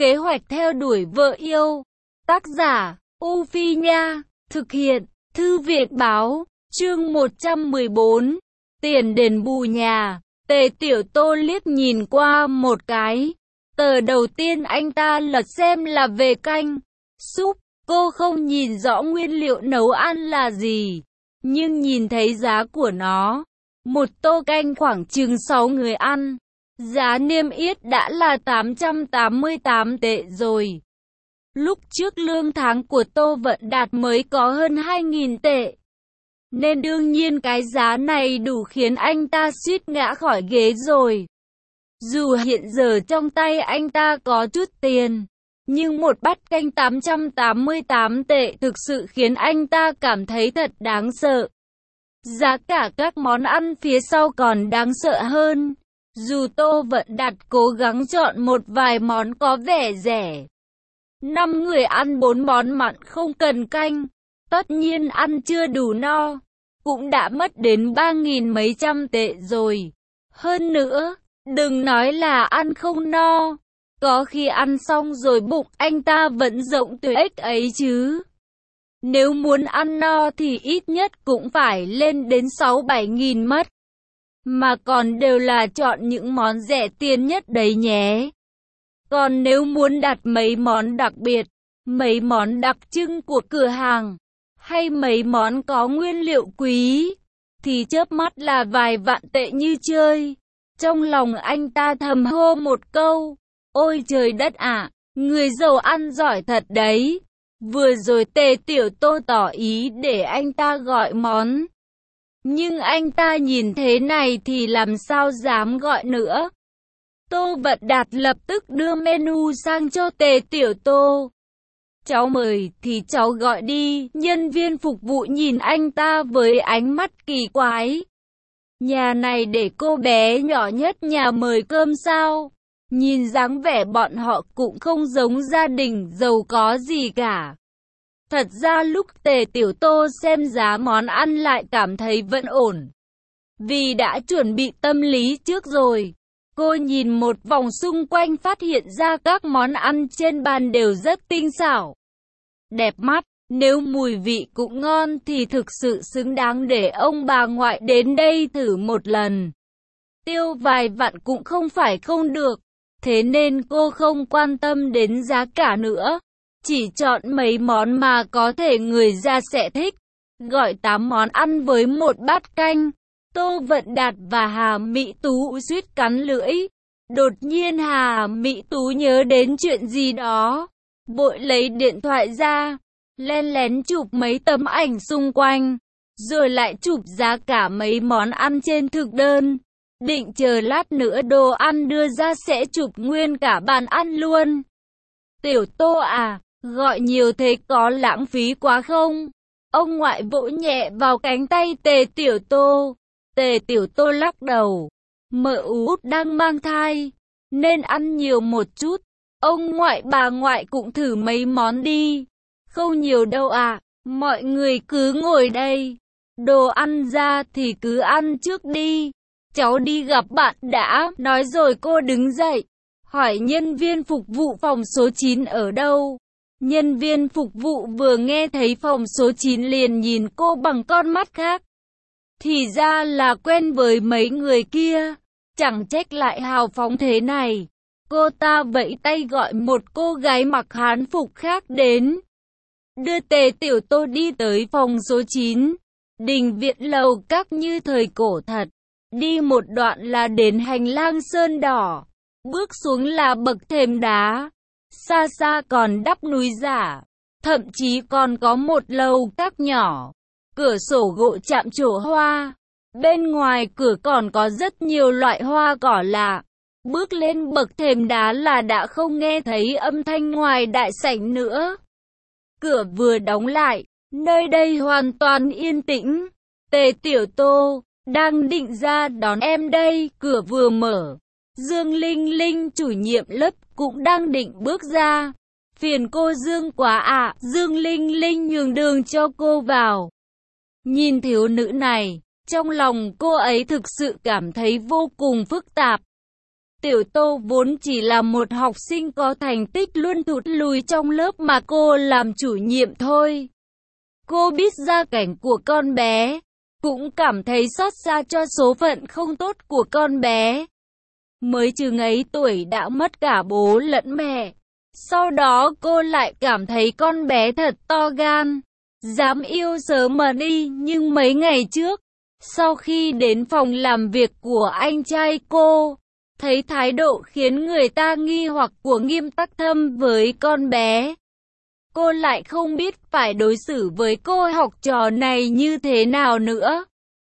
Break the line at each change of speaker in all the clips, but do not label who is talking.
Kế hoạch theo đuổi vợ yêu. Tác giả, U Phi Nha. Thực hiện, Thư viện Báo. Chương 114. Tiền đền bù nhà. Tề Tiểu Tô liếc nhìn qua một cái. Tờ đầu tiên anh ta lật xem là về canh súp. Cô không nhìn rõ nguyên liệu nấu ăn là gì, nhưng nhìn thấy giá của nó. Một tô canh khoảng chừng 6 người ăn. Giá niêm yết đã là 888 tệ rồi. Lúc trước lương tháng của Tô Vận Đạt mới có hơn 2.000 tệ. Nên đương nhiên cái giá này đủ khiến anh ta suýt ngã khỏi ghế rồi. Dù hiện giờ trong tay anh ta có chút tiền, nhưng một bát canh 888 tệ thực sự khiến anh ta cảm thấy thật đáng sợ. Giá cả các món ăn phía sau còn đáng sợ hơn. Dù Tô Vận Đạt cố gắng chọn một vài món có vẻ rẻ. 5 người ăn 4 món mặn không cần canh. Tất nhiên ăn chưa đủ no. Cũng đã mất đến 3.000 mấy trăm tệ rồi. Hơn nữa, đừng nói là ăn không no. Có khi ăn xong rồi bụng anh ta vẫn rộng tuyết ếch ấy chứ. Nếu muốn ăn no thì ít nhất cũng phải lên đến 6-7.000 mất. Mà còn đều là chọn những món rẻ tiền nhất đấy nhé. Còn nếu muốn đặt mấy món đặc biệt, mấy món đặc trưng của cửa hàng, hay mấy món có nguyên liệu quý, thì chớp mắt là vài vạn tệ như chơi. Trong lòng anh ta thầm hô một câu, ôi trời đất ạ, người giàu ăn giỏi thật đấy. Vừa rồi Tề Tiểu Tô tỏ ý để anh ta gọi món. Nhưng anh ta nhìn thế này thì làm sao dám gọi nữa. Tô Vận Đạt lập tức đưa menu sang cho Tề Tiểu Tô. Cháu mời thì cháu gọi đi. Nhân viên phục vụ nhìn anh ta với ánh mắt kỳ quái. Nhà này để cô bé nhỏ nhất nhà mời cơm sao? Nhìn dáng vẻ bọn họ cũng không giống gia đình giàu có gì cả. Thật ra lúc Tề Tiểu Tô xem giá món ăn lại cảm thấy vẫn ổn. Vì đã chuẩn bị tâm lý trước rồi. Cô nhìn một vòng xung quanh phát hiện ra các món ăn trên bàn đều rất tinh xảo, đẹp mắt. Nếu mùi vị cũng ngon thì thực sự xứng đáng để ông bà ngoại đến đây thử một lần. Tiêu vài vạn cũng không phải không được. Thế nên cô không quan tâm đến giá cả nữa. Chỉ chọn mấy món mà có thể người già sẽ thích. Gọi 8 món ăn với một bát canh. Tô Vận Đạt và Hà Mỹ Tú suýt cắn lưỡi. Đột nhiên Hà Mỹ Tú nhớ đến chuyện gì đó. Vội lấy điện thoại ra, len lén chụp mấy tấm ảnh xung quanh. Rồi lại chụp giá cả mấy món ăn trên thực đơn. Định chờ lát nữa đồ ăn đưa ra sẽ chụp nguyên cả bàn ăn luôn. Tiểu Tô à, gọi nhiều thế có lãng phí quá không? Ông ngoại vỗ nhẹ vào cánh tay Tề Tiểu Tô. Tề Tiểu Tô lắc đầu. Mợ út đang mang thai, nên ăn nhiều một chút. Ông ngoại bà ngoại cũng thử mấy món đi. Không nhiều đâu à, mọi người cứ ngồi đây. Đồ ăn ra thì cứ ăn trước đi. Cháu đi gặp bạn đã. Nói rồi cô đứng dậy, hỏi nhân viên phục vụ phòng số 9 ở đâu. Nhân viên phục vụ vừa nghe thấy phòng số 9 liền nhìn cô bằng con mắt khác. Thì ra là quen với mấy người kia. Chẳng trách lại hào phóng thế này. Cô ta vẫy tay gọi một cô gái mặc hán phục khác đến. Đưa Tề Tiểu Tô đi tới phòng số 9. Đình viện lầu các như thời cổ thật. Đi một đoạn là đến hành lang sơn đỏ. Bước xuống là bậc thềm đá. Xa xa còn đắp núi giả. Thậm chí còn có một lầu các nhỏ. Cửa sổ gỗ chạm trổ hoa. Bên ngoài cửa còn có rất nhiều loại hoa cỏ lạ. Bước lên bậc thềm đá là đã không nghe thấy âm thanh ngoài đại sảnh nữa. Cửa vừa đóng lại, nơi đây hoàn toàn yên tĩnh. Tề Tiểu Tô đang định ra đón em đây, cửa vừa mở. Dương Linh Linh chủ nhiệm lớp cũng đang định bước ra. Phiền cô Dương quá ạ. Dương Linh Linh nhường đường cho cô vào. Nhìn thiếu nữ này, trong lòng cô ấy thực sự cảm thấy vô cùng phức tạp. Tiểu Tô vốn chỉ là một học sinh có thành tích luôn thụt lùi trong lớp mà cô làm chủ nhiệm thôi. Cô biết gia cảnh của con bé, cũng cảm thấy xót xa cho số phận không tốt của con bé. Mới chừng ấy tuổi đã mất cả bố lẫn mẹ. Sau đó cô lại cảm thấy con bé thật to gan, dám yêu sớm mà đi. Nhưng mấy ngày trước, sau khi đến phòng làm việc của anh trai cô, thấy thái độ khiến người ta nghi hoặc của Nghiêm Tắc Thâm với con bé, cô lại không biết phải đối xử với cô học trò này như thế nào nữa.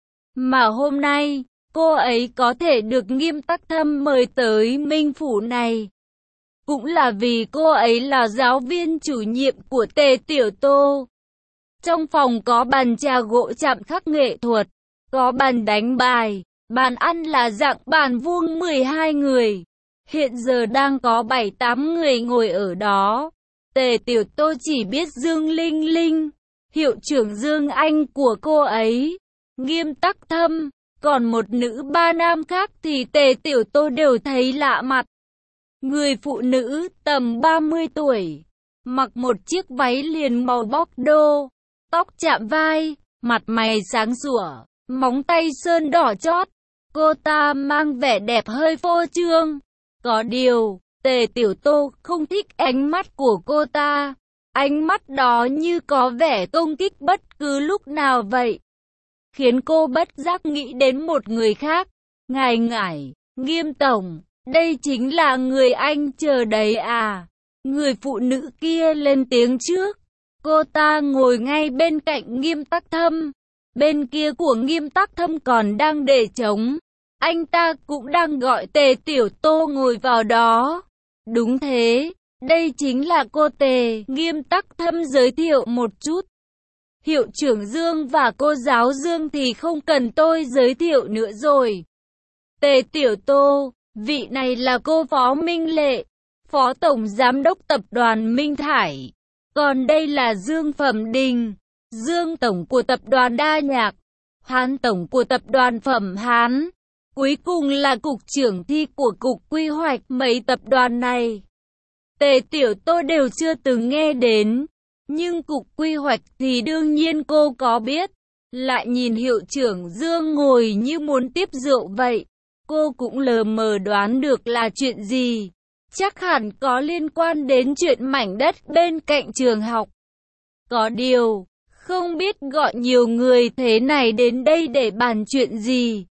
Mà hôm nay, cô ấy có thể được Nghiêm Tắc Thâm mời tới Minh Phủ này, cũng là vì cô ấy là giáo viên chủ nhiệm của Tề Tiểu Tô. Trong phòng có bàn trà gỗ chạm khắc nghệ thuật, có bàn đánh bài, bàn ăn là dạng bàn vuông 12 người. Hiện giờ đang có 7-8 người ngồi ở đó. Tề Tiểu Tô chỉ biết Dương Linh Linh, hiệu trưởng Dương Anh của cô ấy, Nghiêm Tắc Thâm, còn một nữ ba nam khác thì Tề Tiểu Tô đều thấy lạ mặt. Người phụ nữ tầm 30 tuổi, mặc một chiếc váy liền màu bóc đô, tóc chạm vai, mặt mày sáng sủa, móng tay sơn đỏ chót. Cô ta mang vẻ đẹp hơi phô trương. Có điều, Tề Tiểu Tô không thích ánh mắt của cô ta. Ánh mắt đó như có vẻ công kích bất cứ lúc nào vậy, khiến cô bất giác nghĩ đến một người khác. Ngài Ngải, Nghiêm Tổng, đây chính là người anh chờ đấy à? Người phụ nữ kia lên tiếng trước. Cô ta ngồi ngay bên cạnh Nghiêm Tắc Thâm. Bên kia của Nghiêm Tắc Thâm còn đang để trống. Anh ta cũng đang gọi Tề Tiểu Tô ngồi vào đó. Đúng thế, đây chính là cô Tề. Nghiêm Tắc Thâm giới thiệu một chút. Hiệu trưởng Dương và cô giáo Dương thì không cần tôi giới thiệu nữa rồi. Tề Tiểu Tô, vị này là cô Phó Minh Lệ, Phó Tổng Giám đốc Tập đoàn Minh Thải. Còn đây là Dương Phẩm Đình, Dương Tổng của Tập đoàn Đa Nhạc, Hán Tổng của Tập đoàn Phẩm Hán. Cuối cùng là Cục trưởng Thi của Cục Quy hoạch. Mấy tập đoàn này, Tề Tiểu Tô đều chưa từng nghe đến. Nhưng Cục Quy hoạch thì đương nhiên cô có biết. Lại nhìn hiệu trưởng Dương ngồi như muốn tiếp rượu vậy. Cô cũng lờ mờ đoán được là chuyện gì. Chắc hẳn có liên quan đến chuyện mảnh đất bên cạnh trường học. Có điều, không biết gọi nhiều người thế này đến đây để bàn chuyện gì.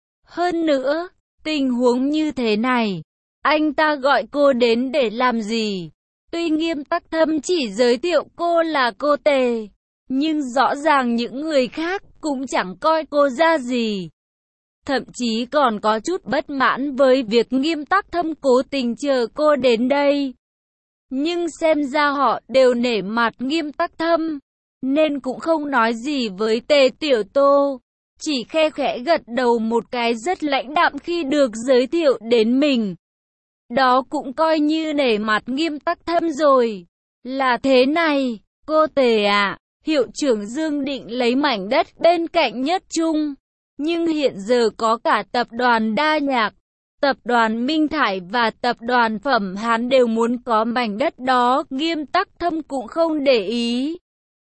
Hơn nữa, tình huống như thế này, anh ta gọi cô đến để làm gì? Tuy Nghiêm Tắc Thâm chỉ giới thiệu cô là cô Tề, nhưng rõ ràng những người khác cũng chẳng coi cô ra gì. Thậm chí còn có chút bất mãn với việc Nghiêm Tắc Thâm cố tình chờ cô đến đây. Nhưng xem ra họ đều nể mặt Nghiêm Tắc Thâm, nên cũng không nói gì với Tề Tiểu Tô. Chỉ khe khẽ gật đầu một cái rất lãnh đạm khi được giới thiệu đến mình. Đó cũng coi như nể mặt Nghiêm Tắc Thâm rồi. Là thế này, cô Tề ạ, hiệu trưởng Dương định lấy mảnh đất bên cạnh Nhất Trung. Nhưng hiện giờ có cả Tập đoàn Đa Nhạc, Tập đoàn Minh Thải và Tập đoàn Phẩm Hán đều muốn có mảnh đất đó. Nghiêm Tắc Thâm cũng không để ý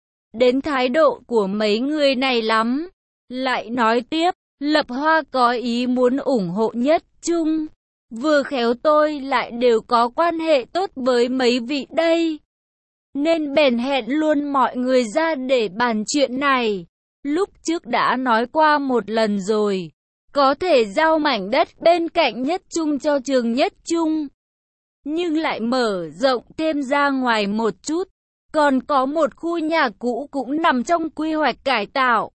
đến thái độ của mấy người này lắm. Lại nói tiếp, Lập Hoa có ý muốn ủng hộ Nhất Trung. Vừa khéo tôi lại đều có quan hệ tốt với mấy vị đây, nên bèn hẹn luôn mọi người ra để bàn chuyện này. Lúc trước đã nói qua một lần rồi, có thể giao mảnh đất bên cạnh Nhất Trung cho trường Nhất Trung, nhưng lại mở rộng thêm ra ngoài một chút. Còn có một khu nhà cũ cũng nằm trong quy hoạch cải tạo.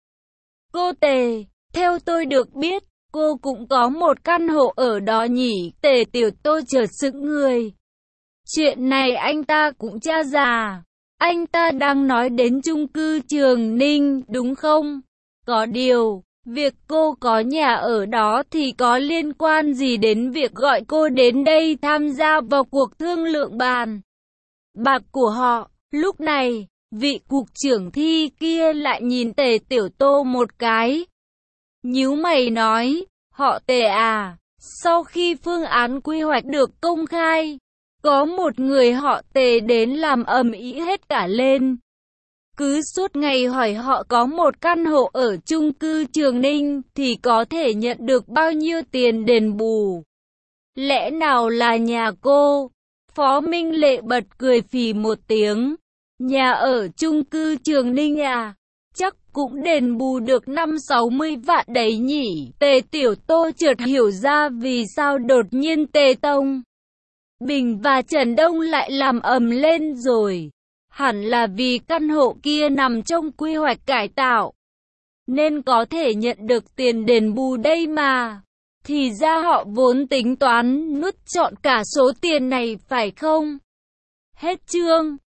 Cô Tề, theo tôi được biết, cô cũng có một căn hộ ở đó nhỉ? Tề Tiểu Tô chợt sững người. Chuyện này anh ta cũng tra ra. Anh ta đang nói đến chung cư Trường Ninh, đúng không? Có điều, việc cô có nhà ở đó thì có liên quan gì đến việc gọi cô đến đây tham gia vào cuộc thương lượng bàn bạc của họ? Lúc này, vị cục trưởng Thi kia lại nhìn Tề Tiểu Tô một cái, nhíu mày nói, họ Tề à, Sau khi phương án quy hoạch được công khai, có một người họ Tề đến làm ầm ĩ hết cả lên. Cứ suốt ngày hỏi họ có một căn hộ ở chung cư Trường Ninh thì có thể nhận được bao nhiêu tiền đền bù. Lẽ nào là nhà cô? Phó Minh Lệ bật cười phì một tiếng. Nhà ở chung cư Trường Ninh à? Chắc cũng đền bù được 50-60 vạn đấy nhỉ. Tề Tiểu Tô chợt hiểu ra vì sao đột nhiên Tề Tông Bình và Trần Đông lại làm ầm lên rồi. Hẳn là vì căn hộ kia nằm trong quy hoạch cải tạo, nên có thể nhận được tiền đền bù đây mà. Thì ra họ vốn tính toán nuốt trọn cả số tiền này phải không? Hết chương.